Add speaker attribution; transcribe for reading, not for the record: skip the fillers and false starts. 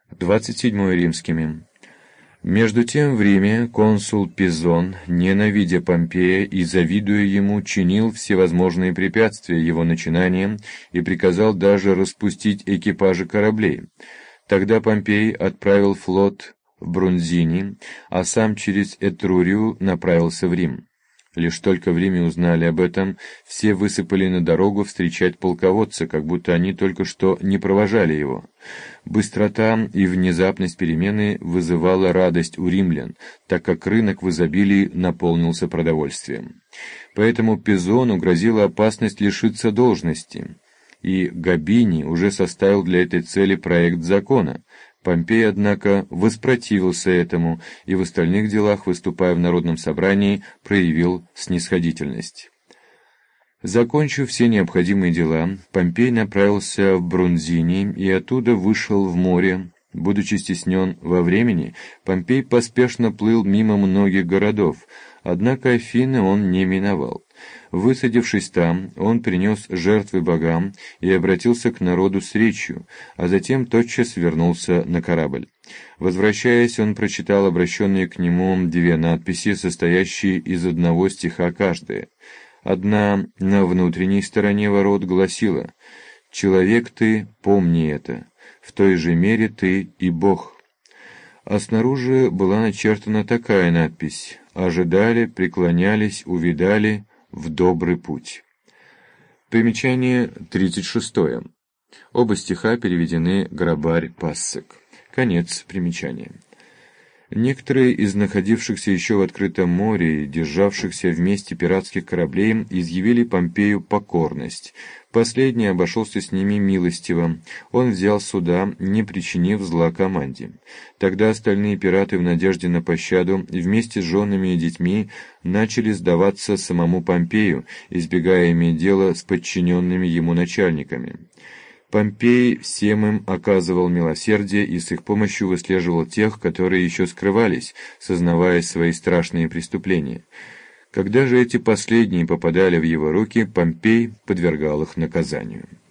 Speaker 1: 27 римскими. Между тем в Риме консул Пизон, ненавидя Помпея и завидуя ему, чинил всевозможные препятствия его начинаниям и приказал даже распустить экипажи кораблей. Тогда Помпей отправил флот в Брунзини, а сам через Этрурию направился в Рим. Лишь только в Риме узнали об этом, все высыпали на дорогу встречать полководца, как будто они только что не провожали его. Быстрота и внезапность перемены вызывала радость у римлян, так как рынок в изобилии наполнился продовольствием. Поэтому Пизону грозила опасность лишиться должности, и Габиний уже составил для этой цели проект закона. Помпей, однако, воспротивился этому и в остальных делах, выступая в народном собрании, проявил снисходительность. Закончив все необходимые дела, Помпей направился в Брунзини и оттуда вышел в море. Будучи стеснен во времени, Помпей поспешно плыл мимо многих городов, однако Афины он не миновал. Высадившись там, он принес жертвы богам и обратился к народу с речью, а затем тотчас вернулся на корабль. Возвращаясь, он прочитал обращенные к нему две надписи, состоящие из одного стиха каждая. Одна на внутренней стороне ворот гласила: «Человек ты, помни это, в той же мере ты и Бог». А снаружи была начертана такая надпись: «Ожидали, преклонялись, увидали в добрый путь». Примечание 36. Оба стиха переведены Грабарь-Пассек. Конец примечания. Некоторые из находившихся еще в открытом море и державшихся вместе пиратских кораблей изъявили Помпею покорность. Последний обошелся с ними милостиво. Он взял суда, не причинив зла команде. Тогда остальные пираты в надежде на пощаду вместе с женами и детьми начали сдаваться самому Помпею, избегая иметь дело с подчиненными ему начальниками. Помпей всем им оказывал милосердие и с их помощью выслеживал тех, которые еще скрывались, сознавая свои страшные преступления. Когда же эти последние попадали в его руки, Помпей подвергал их наказанию.